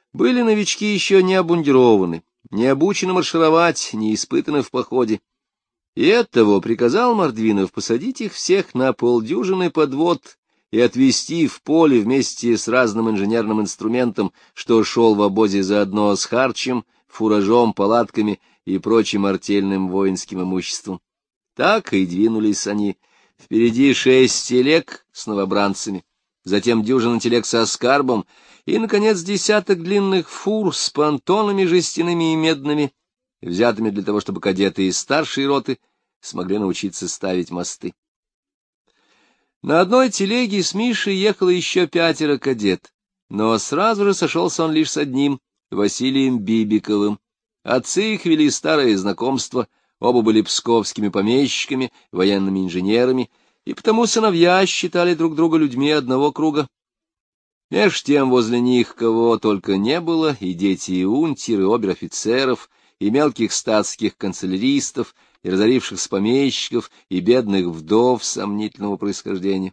Были новички еще не обмундированы, не обучены маршировать, не испытаны в походе. И оттого приказал Мордвинов посадить их всех на полдюжины подвод и отвезти в поле вместе с разным инженерным инструментом, что шел в обозе заодно с харчем, фуражом, палатками и прочим артельным воинским имуществом. Так и двинулись они. Впереди 6 телег с новобранцами, затем дюжина телег со скарбом и, наконец, десяток длинных фур с понтонами жестяными и медными, взятыми для того, чтобы кадеты из старшей роты смогли научиться ставить мосты. На одной телеге с Мишей ехало еще 5 кадет, но сразу же сошелся он лишь с одним, Василием Бибиковым. Отцы их вели старое знакомство, оба были псковскими помещиками, военными инженерами, и потому сыновья считали друг друга людьми одного круга. Меж тем возле них кого только не было, и дети, и унтер, и обер-офицеров, и мелких статских канцеляристов, и разорившихся помещиков, и бедных вдов сомнительного происхождения.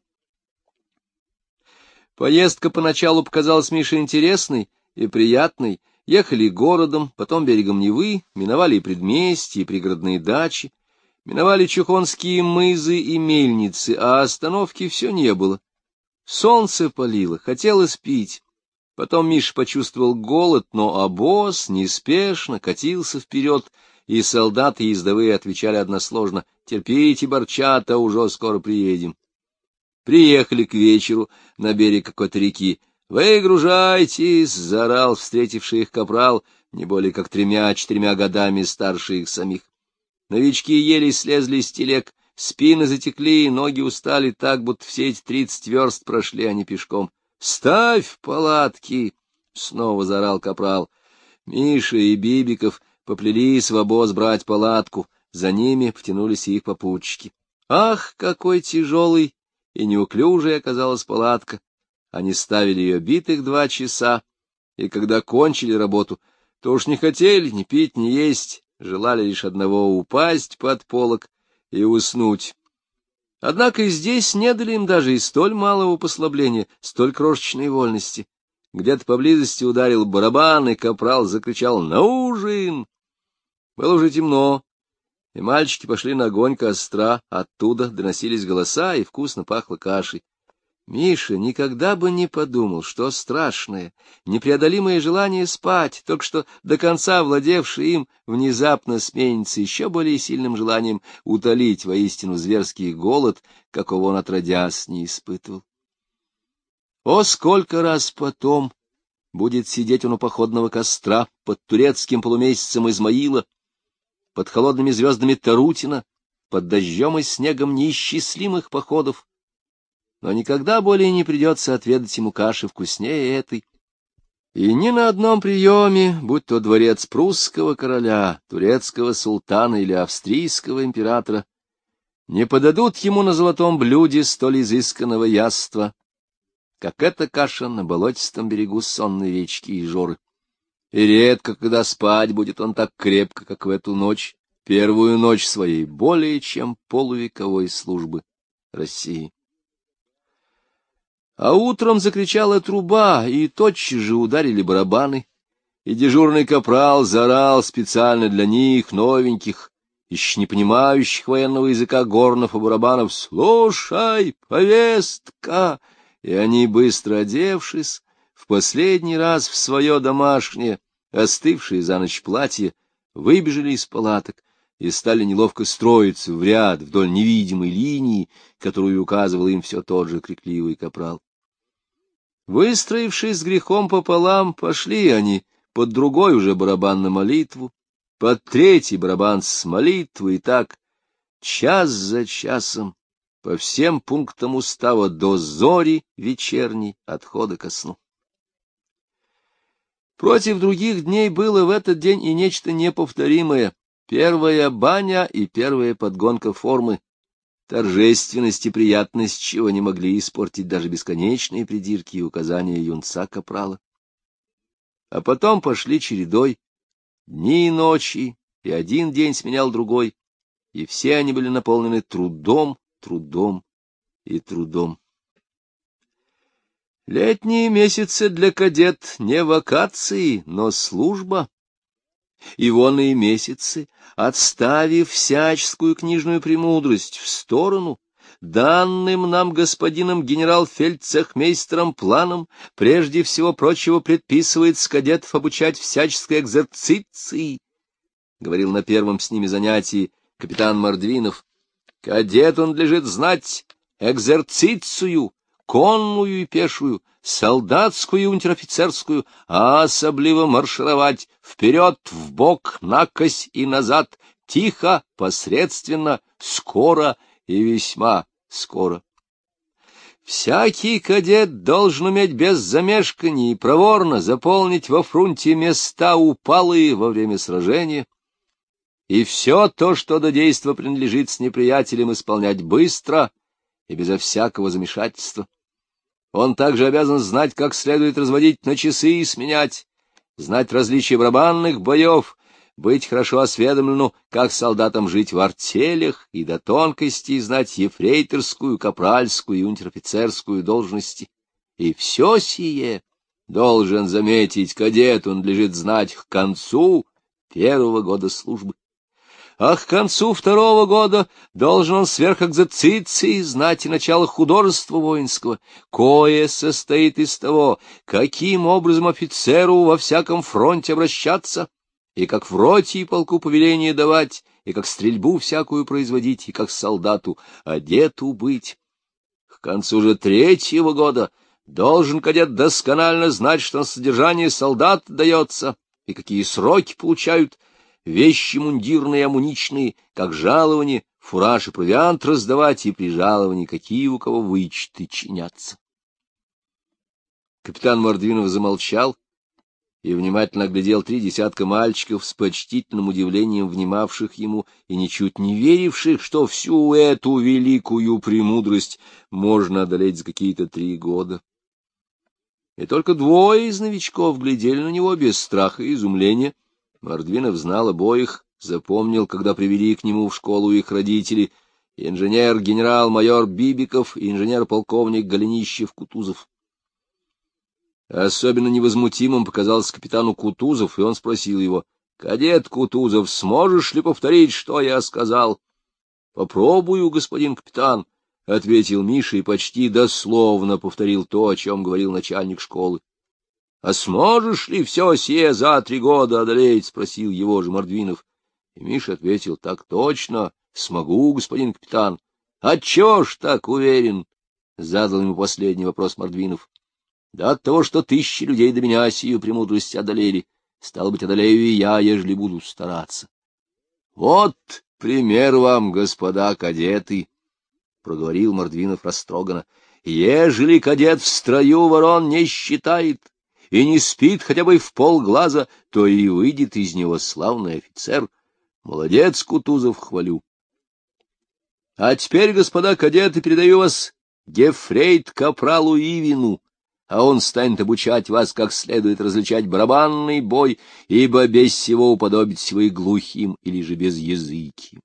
Поездка поначалу показалась Мише интересной и приятной. Ехали городом, потом берегом Невы, миновали и предместья, и пригородные дачи, миновали чухонские мызы и мельницы, а остановки все не было. Солнце палило, хотелось пить. Потом Миша почувствовал голод, но обоз неспешно катился вперед, и солдаты ездовые отвечали односложно: «Терпите, барчата, уже скоро приедем». Приехали к вечеру на берег какой-то реки. «Выгружайтесь!» — заорал встретивший их капрал, не более как 3-4 годами старше их самих. Новички еле слезли с телег, спины затекли, ноги устали так, будто все эти 30 верст прошли они пешком. «Ставь палатки!» — снова заорал капрал. Миша и Бибиков поплелись в обоз брать палатку, за ними потянулись и их попутчики. Ах, какой тяжелый и неуклюжей оказалась палатка! Они ставили ее битых 2 часа, и когда кончили работу, то уж не хотели ни пить, ни есть, желали лишь одного — упасть под полог и уснуть. Однако и здесь не дали им даже и столь малого послабления, столь крошечной вольности. Где-то поблизости ударил барабан, и капрал закричал: «На ужин!» Было уже темно, и мальчики пошли на огонь костра, оттуда доносились голоса, и вкусно пахло кашей. Миша никогда бы не подумал, что страшное, непреодолимое желание спать, только что до конца владевшее им, внезапно сменится еще более сильным желанием утолить воистину зверский голод, какого он отродясь не испытывал. О, сколько раз потом будет сидеть он у походного костра под турецким полумесяцем Измаила, под холодными звездами Тарутина, под дождем и снегом неисчислимых походов, но никогда более не придется отведать ему каши вкуснее этой. И ни на одном приеме, будь то дворец прусского короля, турецкого султана или австрийского императора, не подадут ему на золотом блюде столь изысканного яства, как эта каша на болотистом берегу сонной речки Ижоры. И редко, когда спать будет он так крепко, как в эту ночь, первую ночь своей более чем полувековой службы России. А утром закричала труба, и тотчас же ударили барабаны, и дежурный капрал заорал специально для них, новеньких, еще не понимающих военного языка горнов и барабанов: «Слушай, повестка!» И они, быстро одевшись, в последний раз в свое домашнее, остывшее за ночь платье, выбежали из палаток и стали неловко строиться в ряд вдоль невидимой линии, которую указывал им все тот же крикливый капрал. Выстроившись с грехом пополам, пошли они под другой уже барабан на молитву, под третий барабан с молитвой, и так час за часом по всем пунктам устава до зори вечерней отхода ко сну. Против других дней было в этот день и нечто неповторимое: первая баня и первая подгонка формы. Торжественность и приятность чего не могли испортить даже бесконечные придирки и указания юнца-капрала. А потом пошли чередой дни и ночи, и один день сменял другой, и все они были наполнены трудом, трудом и трудом. Летние месяцы для кадет не вакации, но служба. И воные месяцы, отставив всяческую книжную премудрость в сторону, данным нам господином генерал-фельдцехмейстером планом, прежде всего прочего предписывается кадетов обучать всяческой экзерциции, — говорил на первом с ними занятии капитан Мордвинов. Кадету надлежит знать экзерцицию, конную и пешую, солдатскую и унтер-офицерскую, а особливо маршировать вперед, вбок, накось и назад, тихо, посредственно, скоро и весьма скоро. Всякий кадет должен уметь без замешканий и проворно заполнить во фрунте места упалые во время сражения, и все то, что до действа принадлежит с неприятелем, исполнять быстро и безо всякого замешательства. Он также обязан знать, как следует разводить на часы и сменять, знать различия барабанных боев, быть хорошо осведомлену, как солдатам жить в артелях, и до тонкостей знать ефрейторскую, капральскую и унтер-офицерскую должности. И все сие, должен заметить, кадету надлежит знать к концу первого года службы. А к концу второго года должен он сверх экзерциции знать и начало художества воинского, кое состоит из того, каким образом офицеру во всяком фронте обращаться, и как в роте и полку повеление давать, и как стрельбу всякую производить, и как солдату одету быть. К концу же третьего года должен кадет досконально знать, что на содержание солдат дается, и какие сроки получают вещи мундирные и амуничные, как жалование, фураж и провиант раздавать, и при жаловании какие у кого вычеты чинятся. Капитан Мордвинов замолчал и внимательно оглядел 3 десятка мальчиков с почтительным удивлением внимавших ему и ничуть не веривших, что всю эту великую премудрость можно одолеть за какие-то 3 года. И только 2 из новичков глядели на него без страха и изумления. Мордвинов знал обоих, запомнил, когда привели к нему в школу их родители, инженер-генерал-майор Бибиков и инженер-полковник Голенищев-Кутузов. Особенно невозмутимым показался капитану Кутузов, и он спросил его: — Кадет Кутузов, сможешь ли повторить, что я сказал? — Попробую, господин капитан, — ответил Миша и почти дословно повторил то, о чем говорил начальник школы. — А сможешь ли все сие за 3 года одолеть? — спросил его же Мордвинов. И Миша ответил: — Так точно, смогу, господин капитан. — Отчего ж так уверен? — задал ему последний вопрос Мордвинов. — Да от того, что 1000 людей до меня сию премудрость одолели. Стало быть, одолею и я, ежели буду стараться. — Вот пример вам, господа кадеты, — проговорил Мордвинов растроганно. — Ежели кадет в строю ворон не считает и не спит хотя бы в полглаза, то и выйдет из него славный офицер. Молодец, Кутузов, хвалю. А теперь, господа кадеты, передаю вас гефрейт-капралу Ивину, а он станет обучать вас, как следует различать барабанный бой, ибо без сего уподобитесь вы глухим или же безязыким.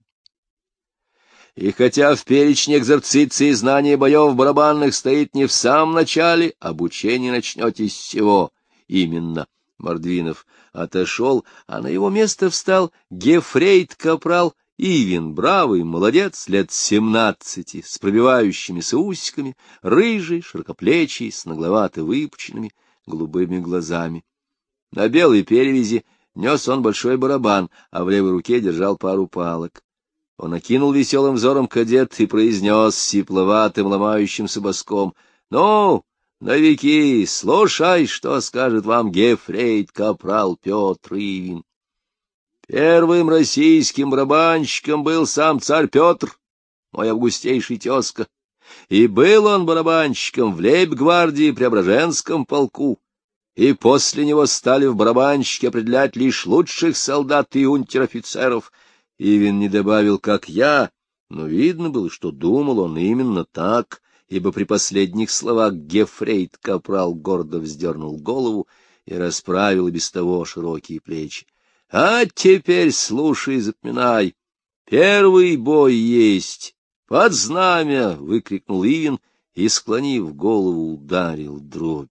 И хотя в перечне экзерциции знания боев барабанных стоит не в самом начале, обучение начнете с всего. Именно. Мордвинов отошел, а на его место встал гефрейт-капрал Ивин, бравый, молодец, лет 17, с пробивающимися усиками, рыжий, широкоплечий, с нагловато выпученными голубыми глазами. На белой перевязи нес он большой барабан, а в левой руке держал пару палок. Он окинул веселым взором кадет и произнес сипловатым, ломающимся боском: — Ну, новики, слушай, что скажет вам гефрейт-капрал Петр Ивин. Первым российским барабанщиком был сам царь Петр, мой августейший тезка, и был он барабанщиком в лейб-гвардии Преображенском полку, и после него стали в барабанщике определять лишь лучших солдат и унтер-офицеров. Ивин не добавил, как я, но видно было, что думал он именно так, ибо при последних словах гефрейт-капрал гордо вздернул голову и расправил и без того широкие плечи. — А теперь слушай и запоминай. Первый бой есть. Под знамя! — выкрикнул Ивин и, склонив голову, ударил дробь.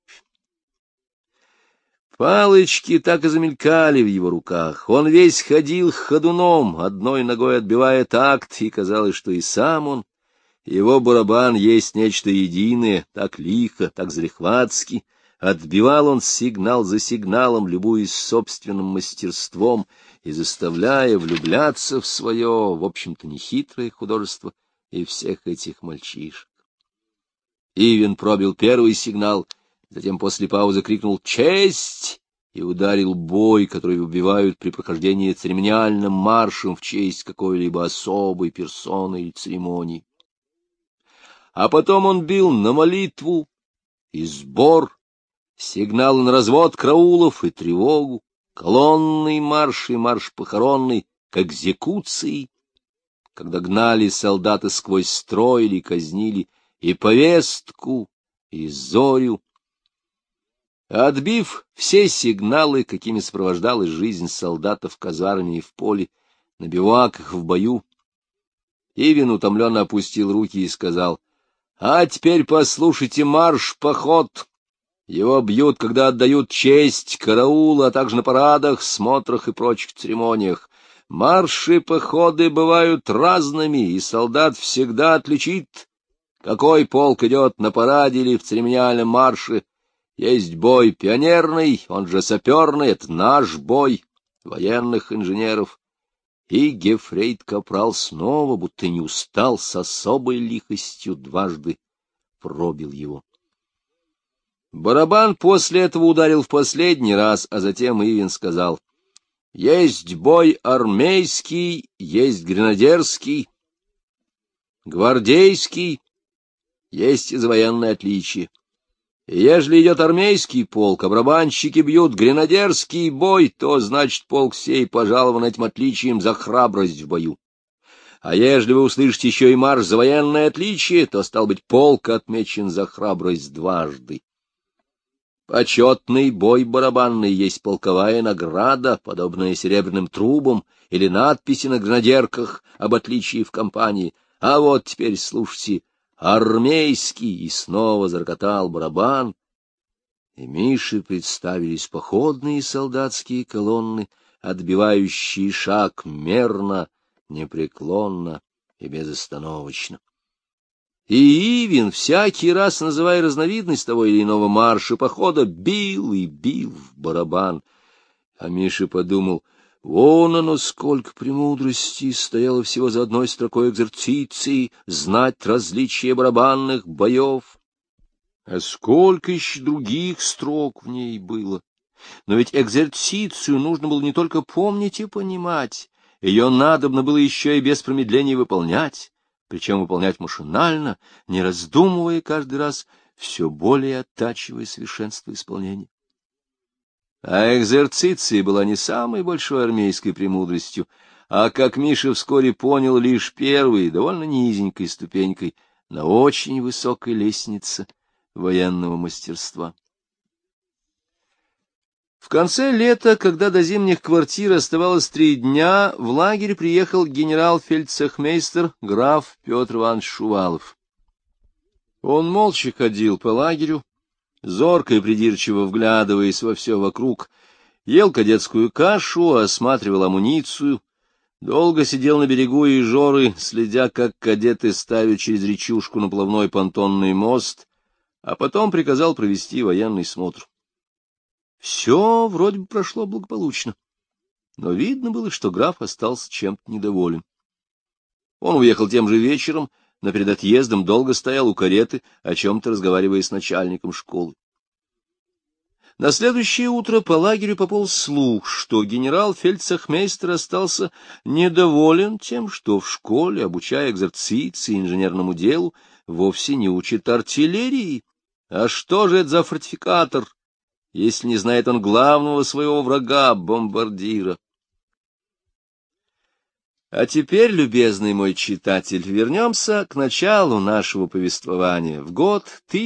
Палочки так и замелькали в его руках. Он весь ходил ходуном, одной ногой отбивая такт, и казалось, что и сам он, его барабан есть нечто единое, так лихо, так залихватски. Отбивал он сигнал за сигналом, любуясь собственным мастерством и заставляя влюбляться в свое, в общем-то, нехитрое художество и всех этих мальчишек. Ивен пробил первый сигнал, затем после паузы крикнул «Честь!» и ударил бой, который убивают при прохождении церемониальным маршем в честь какой-либо особой персоны или церемонии. А потом он бил на молитву и сбор, сигналы на развод караулов и тревогу, колонный марш и марш похоронный, к экзекуции, когда гнали солдаты сквозь строй или казнили, и повестку, и зорю. Отбив все сигналы, какими сопровождалась жизнь солдата в казарме и в поле, на бивуаках в бою, Ивен утомленно опустил руки и сказал: «А теперь послушайте марш-поход. Его бьют, когда отдают честь караула, а также на парадах, смотрах и прочих церемониях. Марши-походы бывают разными, и солдат всегда отличит, какой полк идет на параде или в церемониальном марше. Есть бой пионерный, он же саперный, это наш бой, военных инженеров». И гефрейт-капрал снова, будто не устал, с особой лихостью дважды пробил его. Барабан после этого ударил в последний раз, а затем Ивен сказал: «Есть бой армейский, есть гренадерский, гвардейский, есть извоенное отличие. Ежели идет армейский полк, а барабанщики бьют гренадерский бой, то, значит, полк сей пожалован этим отличием за храбрость в бою. А ежели вы услышите еще и марш за военное отличие, то, стал быть, полк отмечен за храбрость дважды. Почетный бой барабанный есть полковая награда, подобная серебряным трубам или надписи на гренадерках об отличии в кампании. А вот теперь слушайте армейский, и снова зарокотал барабан, и Мише представились походные солдатские колонны, отбивающие шаг мерно, непреклонно и безостановочно. И Ивен, всякий раз называя разновидность того или иного марша похода, бил и бил в барабан. А Миша подумал: вон оно сколько премудрости стояло всего за одной строкой экзерциции, знать различия барабанных боев. А сколько еще других строк в ней было! Но ведь экзерцицию нужно было не только помнить и понимать, ее надобно было еще и без промедления выполнять, причем выполнять машинально, не раздумывая каждый раз, все более оттачивая совершенство исполнения. А экзерциция была не самой большой армейской премудростью, а, как Миша вскоре понял, лишь первой, довольно низенькой ступенькой на очень высокой лестнице военного мастерства. В конце лета, когда до зимних квартир оставалось 3 дня, в лагерь приехал генерал-фельдцехмейстер граф Петр Иванович Шувалов. Он молча ходил по лагерю, зорко и придирчиво вглядываясь во все вокруг, ел кадетскую кашу, осматривал амуницию, долго сидел на берегу Ижоры, следя, как кадеты ставят через речушку наплавной понтонный мост, а потом приказал провести военный смотр. Все вроде бы прошло благополучно, но видно было, что граф остался чем-то недоволен. Он уехал тем же вечером, но перед отъездом долго стоял у кареты, о чем-то разговаривая с начальником школы. На следующее утро по лагерю пополз слух, что генерал-фельдцехмейстер остался недоволен тем, что в школе, обучая экзерциции и инженерному делу, вовсе не учат артиллерии. А что же это за фортификатор, если не знает он главного своего врага, бомбардира? А теперь, любезный мой читатель, вернемся к началу нашего повествования, в год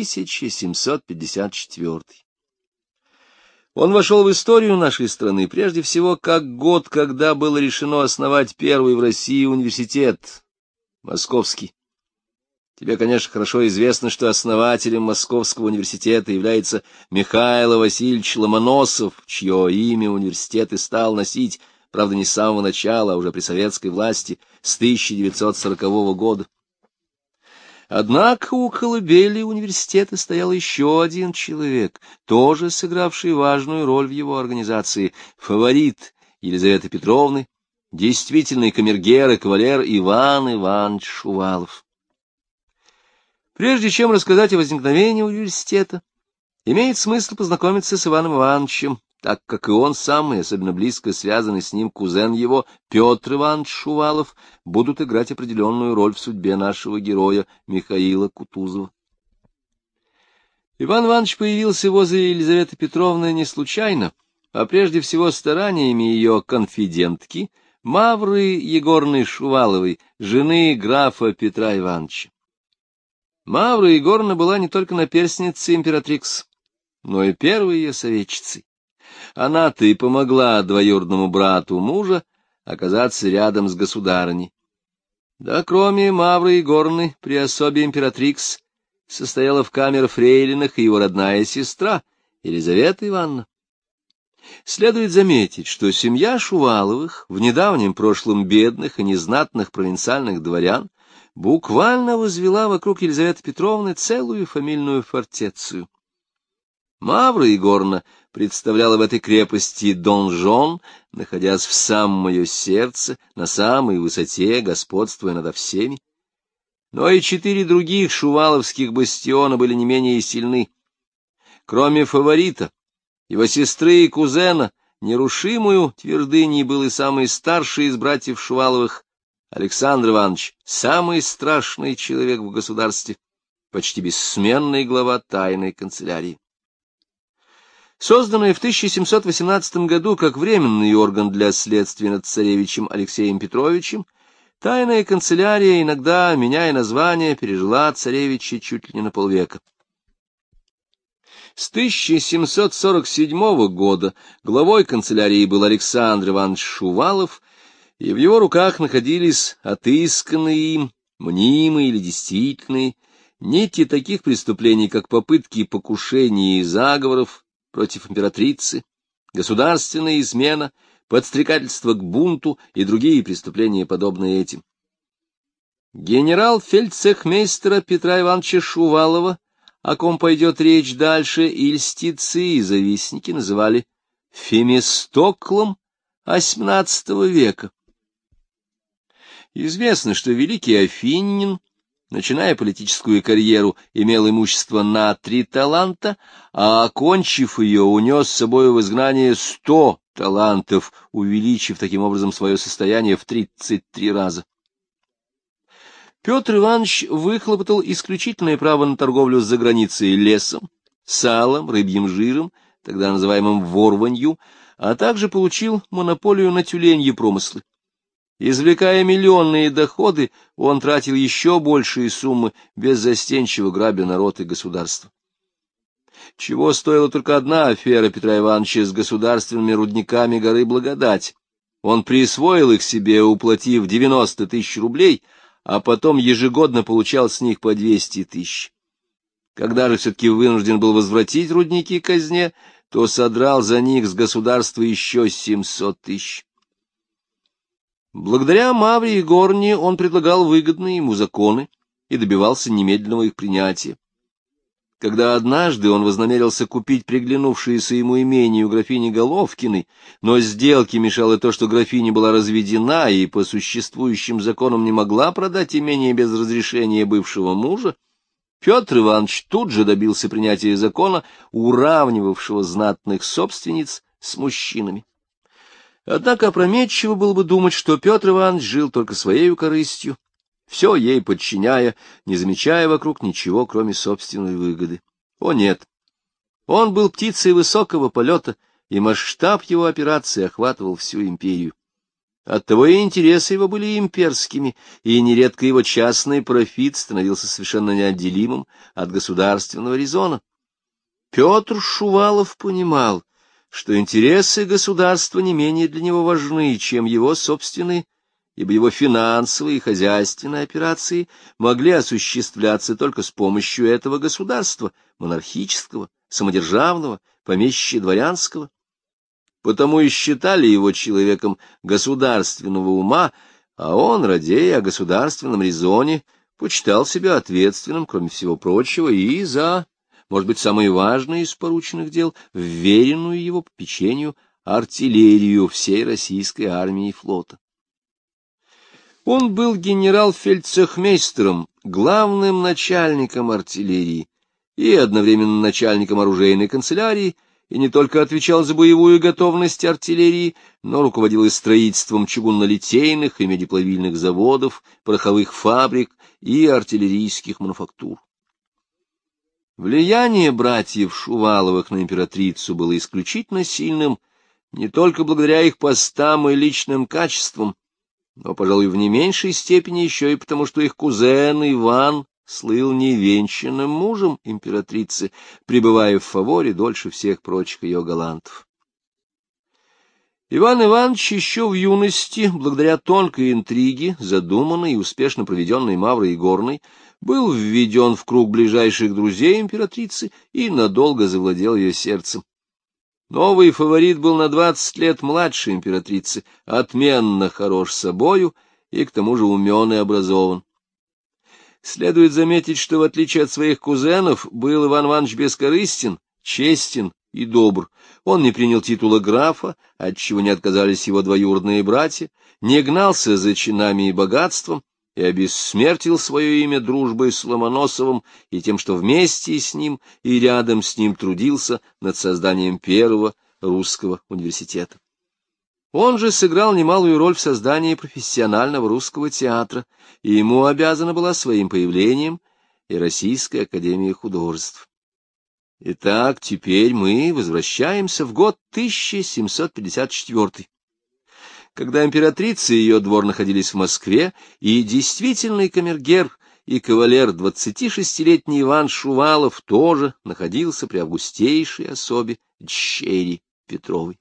1754. Он вошел в историю нашей страны прежде всего как год, когда было решено основать первый в России университет, Московский. Тебе, конечно, хорошо известно, что основателем Московского университета является Михаил Васильевич Ломоносов, чье имя университет и стал носить, правда, не с самого начала, а уже при советской власти, с 1940 года. Однако у колыбели университета стоял еще один человек, тоже сыгравший важную роль в его организации, фаворит Елизаветы Петровны, действительный камергер и кавалер Иван Иванович Шувалов. Прежде чем рассказать о возникновении университета, имеет смысл познакомиться с Иваном Ивановичем, так как и он сам, и особенно близко связанный с ним кузен его, Петр Иванович Шувалов, будут играть определенную роль в судьбе нашего героя Михаила Кутузова. Иван Иванович появился возле Елизаветы Петровны не случайно, а прежде всего стараниями ее конфидентки Мавры Егорны Шуваловой, жены графа Петра Ивановича. Мавра Егоровна была не только наперсницей императрикс, но и первой ее советчицей. Она-то и помогла двоюродному брату мужа оказаться рядом с государыней. Да, кроме Мавры Егоровны, при особе императрикс состояла в камере фрейлинах и его родная сестра Елизавета Ивановна. Следует заметить, что семья Шуваловых, в недавнем прошлом бедных и незнатных провинциальных дворян, буквально возвела вокруг Елизаветы Петровны целую фамильную фортецию. Мавра Егоровна представляла в этой крепости донжон, находясь в самом ее сердце, на самой высоте, господствуя надо всеми. Но и 4 других шуваловских бастиона были не менее сильны. Кроме фаворита, его сестры и кузена, нерушимую твердыней был и самый старший из братьев Шуваловых, Александр Иванович, самый страшный человек в государстве, почти бессменный глава тайной канцелярии. Созданная в 1718 году как временный орган для следствия над царевичем Алексеем Петровичем, тайная канцелярия, иногда, меняя название, пережила царевича чуть ли не на полвека. С 1747 года главой канцелярии был Александр Иванович Шувалов, и в его руках находились отысканные им, мнимые или действительные, нити таких преступлений, как попытки покушений и заговоров против императрицы, государственная измена, подстрекательство к бунту и другие преступления, подобные этим. Генерал-фельдцехмейстера Петра Ивановича Шувалова, о ком пойдет речь дальше, и льстецы, и завистники называли Фемистоклом XVIII века. Известно, что великий афинин, начиная политическую карьеру, имел имущество на 3 таланта, а, окончив ее, унес с собой в изгнание 100 талантов, увеличив таким образом свое состояние в 33 раза. Петр Иванович выхлопотал исключительное право на торговлю за границей лесом, салом, рыбьим жиром, тогда называемым ворванью, а также получил монополию на тюленьи промыслы. Извлекая миллионные доходы, он тратил еще большие суммы, беззастенчиво грабя народ и государство. Чего стоила только одна афера Петра Ивановича с государственными рудниками горы Благодать. Он присвоил их себе, уплатив 90 тысяч рублей, а потом ежегодно получал с них по 200 тысяч. Когда же все-таки вынужден был возвратить рудники казне, то содрал за них с государства еще 700 тысяч. Благодаря Мавре Егоровне он предлагал выгодные ему законы и добивался немедленного их принятия. Когда однажды он вознамерился купить приглянувшееся ему имение у графини Головкиной, но сделке мешало то, что графиня была разведена и по существующим законам не могла продать имение без разрешения бывшего мужа, Петр Иванович тут же добился принятия закона, уравнивавшего знатных собственниц с мужчинами. Однако опрометчиво было бы думать, что Петр Иванович жил только своею корыстью, все ей подчиняя, не замечая вокруг ничего, кроме собственной выгоды. О нет! Он был птицей высокого полета, и масштаб его операции охватывал всю империю. Оттого и интересы его были имперскими, и нередко его частный профит становился совершенно неотделимым от государственного резона. Петр Шувалов понимал, что интересы государства не менее для него важны, чем его собственные, ибо его финансовые и хозяйственные операции могли осуществляться только с помощью этого государства, монархического, самодержавного, помещичье-дворянского. Потому и считали его человеком государственного ума, а он, радея о государственном резоне, почитал себя ответственным, кроме всего прочего, и за, может быть, самые важные из порученных дел, вверенную его попечению артиллерию всей российской армии и флота. Он был генерал-фельдцехмейстером, главным начальником артиллерии и одновременно начальником оружейной канцелярии, и не только отвечал за боевую готовность артиллерии, но руководил и строительством чугунно-литейных и медиплавильных заводов, пороховых фабрик и артиллерийских мануфактур. Влияние братьев Шуваловых на императрицу было исключительно сильным не только благодаря их постам и личным качествам, но, пожалуй, в не меньшей степени еще и потому, что их кузен Иван слыл невенчанным мужем императрицы, пребывая в фаворе дольше всех прочих ее галантов. Иван Иванович еще в юности, благодаря тонкой интриге, задуманной и успешно проведенной Маврой Горной, был введен в круг ближайших друзей императрицы и надолго завладел ее сердцем. Новый фаворит был на 20 лет младше императрицы, отменно хорош собою и к тому же умен и образован. Следует заметить, что, в отличие от своих кузенов, был Иван Иванович бескорыстен, честен и добр. Он не принял титула графа, отчего не отказались его двоюродные братья, не гнался за чинами и богатством и обессмертил свое имя дружбой с Ломоносовым и тем, что вместе с ним и рядом с ним трудился над созданием первого русского университета. Он же сыграл немалую роль в создании профессионального русского театра, и ему обязана была своим появлением и Российская академия художеств. Итак, теперь мы возвращаемся в год 1754, когда императрица и ее двор находились в Москве, и действительный камергер и кавалер 26-летний Иван Шувалов тоже находился при августейшей особе дщери Петровой.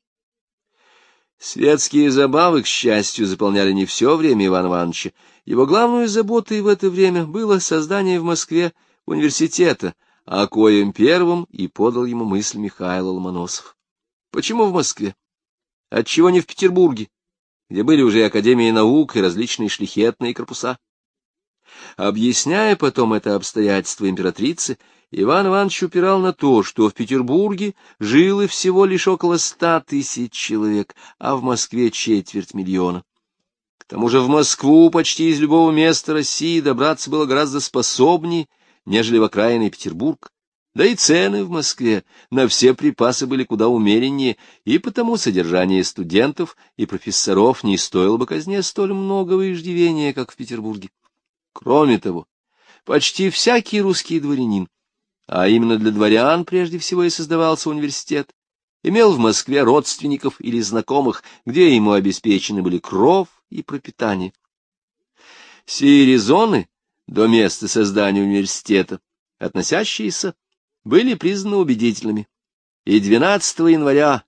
Светские забавы, к счастью, заполняли не все время Ивана Ивановича. Его главной заботой в это время было создание в Москве университета, о коем первым и подал ему мысль Михаил Ломоносов. Почему в Москве? Отчего не в Петербурге, где были уже и Академии наук, и различные шляхетные корпуса? Объясняя потом это обстоятельство императрицы, Иван Иванович упирал на то, что в Петербурге жило всего лишь около 100 000 человек, а в Москве 250 000. К тому же в Москву почти из любого места России добраться было гораздо способнее, нежели в окраинный Петербург. Да и цены в Москве на все припасы были куда умереннее, и потому содержание студентов и профессоров не стоило бы казне столь многого иждивения, как в Петербурге. Кроме того, почти всякий русский дворянин, а именно для дворян прежде всего и создавался университет, имел в Москве родственников или знакомых, где ему обеспечены были кров и пропитание. Сии резоны до места создания университета, относящиеся, были признаны убедительными, и 12 января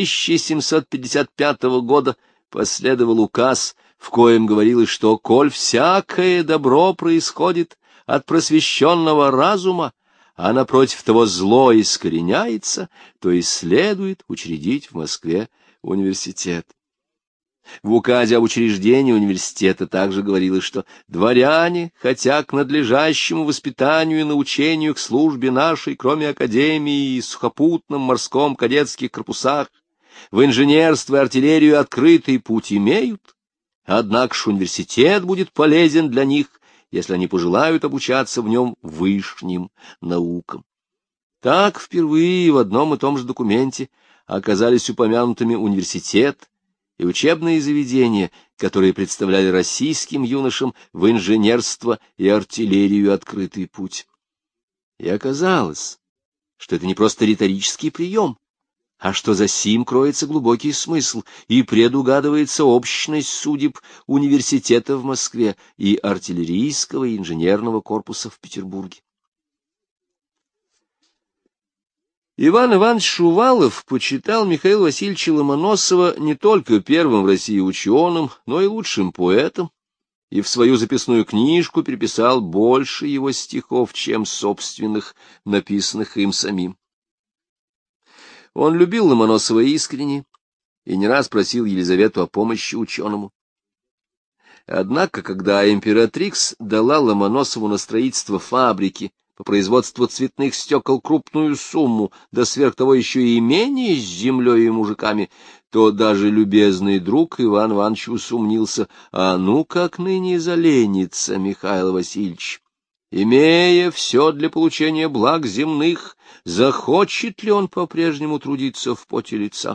1755 года последовал указ, в коем говорилось, что, коль всякое добро происходит от просвещенного разума, а напротив того зло искореняется, то и следует учредить в Москве университет. В указе об учреждении университета также говорилось, что дворяне, хотя к надлежащему воспитанию и научению к службе нашей, кроме академии и сухопутном морском кадетских корпусах, в инженерство и артиллерию открытый путь имеют, однако ж университет будет полезен для них, если они пожелают обучаться в нем высшим наукам. Так впервые в одном и том же документе оказались упомянутыми университет и учебные заведения, которые представляли российским юношам в инженерство и артиллерию открытый путь. И оказалось, что это не просто риторический прием, а что за сим кроется глубокий смысл, и предугадывается общность судеб университета в Москве и артиллерийского и инженерного корпуса в Петербурге. Иван Иванович Шувалов почитал Михаила Васильевича Ломоносова не только первым в России ученым, но и лучшим поэтом, и в свою записную книжку переписал больше его стихов, чем собственных, написанных им самим. Он любил Ломоносова искренне и не раз просил Елизавету о помощи ученому. Однако, когда императрикс дала Ломоносову на строительство фабрики по производству цветных стекол крупную сумму, да сверх того еще и имение с землей и мужиками, то даже любезный друг Иван Иванович усомнился, а ну как ныне заленится Михаил Васильевич. Имея все для получения благ земных, захочет ли он по-прежнему трудиться в поте лица?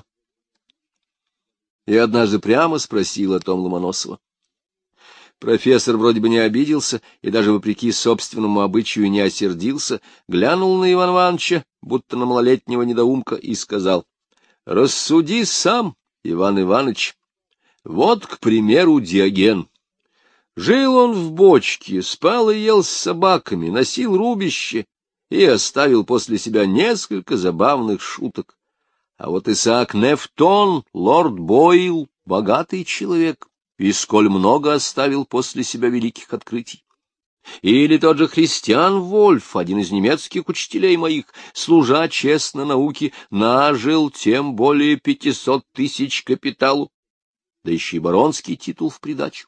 И однажды прямо спросил о том Ломоносова. Профессор вроде бы не обиделся и даже вопреки собственному обычаю не осердился, глянул на Ивана Ивановича, будто на малолетнего недоумка, и сказал: — Рассуди сам, Иван Иванович. Вот, к примеру, Диоген. Жил он в бочке, спал и ел с собаками, носил рубище и оставил после себя несколько забавных шуток. А вот Исаак Нефтон, лорд Бойл, богатый человек, и сколь много оставил после себя великих открытий. Или тот же Христиан Вольф, один из немецких учителей моих, служа честно науке, нажил тем более 500 тысяч капиталу, да еще и баронский титул в придачу.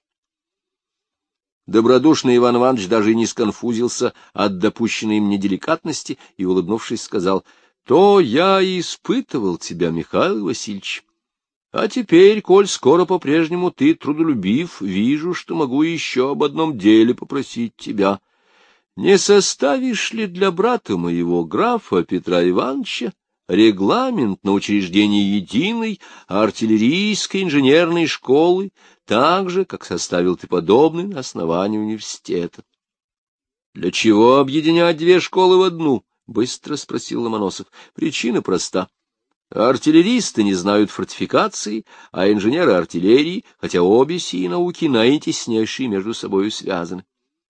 Добродушный Иван Иванович даже и не сконфузился от допущенной им неделикатности и, улыбнувшись, сказал: — То я и испытывал тебя, Михаил Васильевич. А теперь, коль скоро по-прежнему ты трудолюбив, вижу, что могу еще об одном деле попросить тебя. Не составишь ли для брата моего, графа Петра Ивановича, регламент на учреждение единой артиллерийской инженерной школы, так же, как составил ты подобный на основании университета? — Для чего объединять две школы в одну? — быстро спросил Ломоносов. — Причина проста. Артиллеристы не знают фортификации, а инженеры артиллерии, хотя обе сии науки наитеснейшие между собою связаны.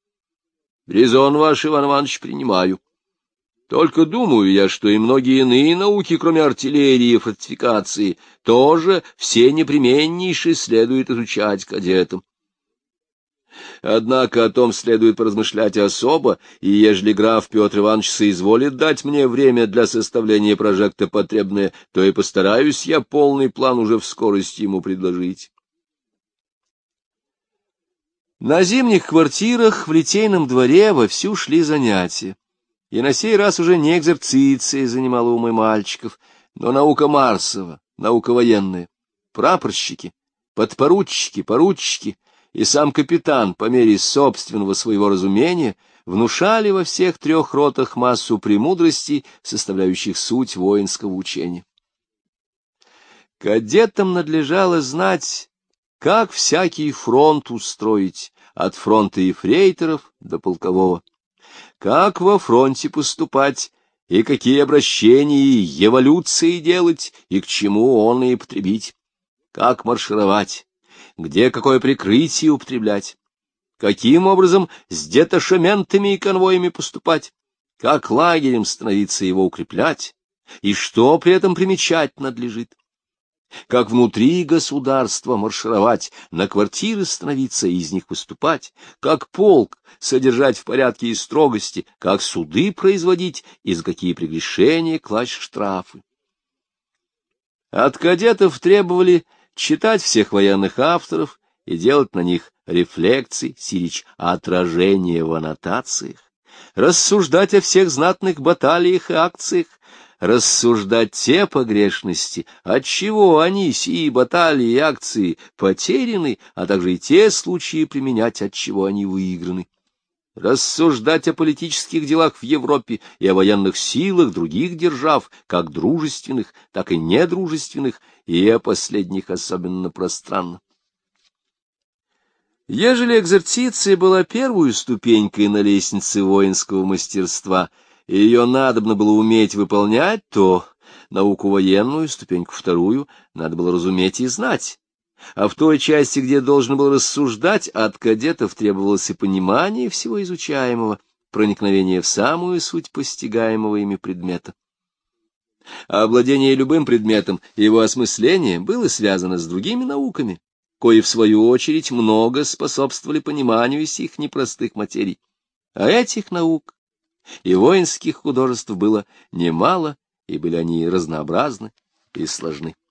Резон ваш, Иван Иванович, принимаю. Только думаю я, что и многие иные науки, кроме артиллерии и фортификации, тоже все непременнейшие следует изучать кадетам. Однако о том следует поразмышлять особо, и ежели граф Петр Иванович соизволит дать мне время для составления прожекта потребное, то и постараюсь я полный план уже в скорости ему предложить. На зимних квартирах в Литейном дворе вовсю шли занятия, и на сей раз уже не экзерциция занимала умы мальчиков, но наука Марсова, наука военная, прапорщики, подпоручики, поручики и сам капитан по мере собственного своего разумения внушали во всех трех ротах массу премудростей, составляющих суть воинского учения. Кадетам надлежало знать, как всякий фронт устроить, от фронта ефрейторов до полкового, как во фронте поступать, и какие обращения и эволюции делать, и к чему он и потребить, как маршировать, где какое прикрытие употреблять, каким образом с деташементами и конвоями поступать, как лагерем становиться его укреплять, и что при этом примечать надлежит, как внутри государства маршировать, на квартиры становиться и из них выступать, как полк содержать в порядке и строгости, как суды производить и за какие прегрешения класть штрафы. От кадетов требовали читать всех военных авторов и делать на них рефлекции, сирич отражения в аннотациях, рассуждать о всех знатных баталиях и акциях, рассуждать те погрешности, отчего они, сии баталии и акции, потеряны, а также и те случаи применять, отчего они выиграны. Рассуждать о политических делах в Европе и о военных силах других держав, как дружественных, так и недружественных, и о последних особенно пространно. Ежели экзерциция была первой ступенькой на лестнице воинского мастерства, и ее надобно было уметь выполнять, то науку военную, ступеньку вторую, надо было разуметь и знать. А в той части, где должен был рассуждать, от кадетов требовалось и понимание всего изучаемого, проникновение в самую суть постигаемого ими предмета. А овладение любым предметом и его осмысление было связано с другими науками, кои, в свою очередь, много способствовали пониманию сих непростых материй. А этих наук и воинских художеств было немало, и были они разнообразны и сложны.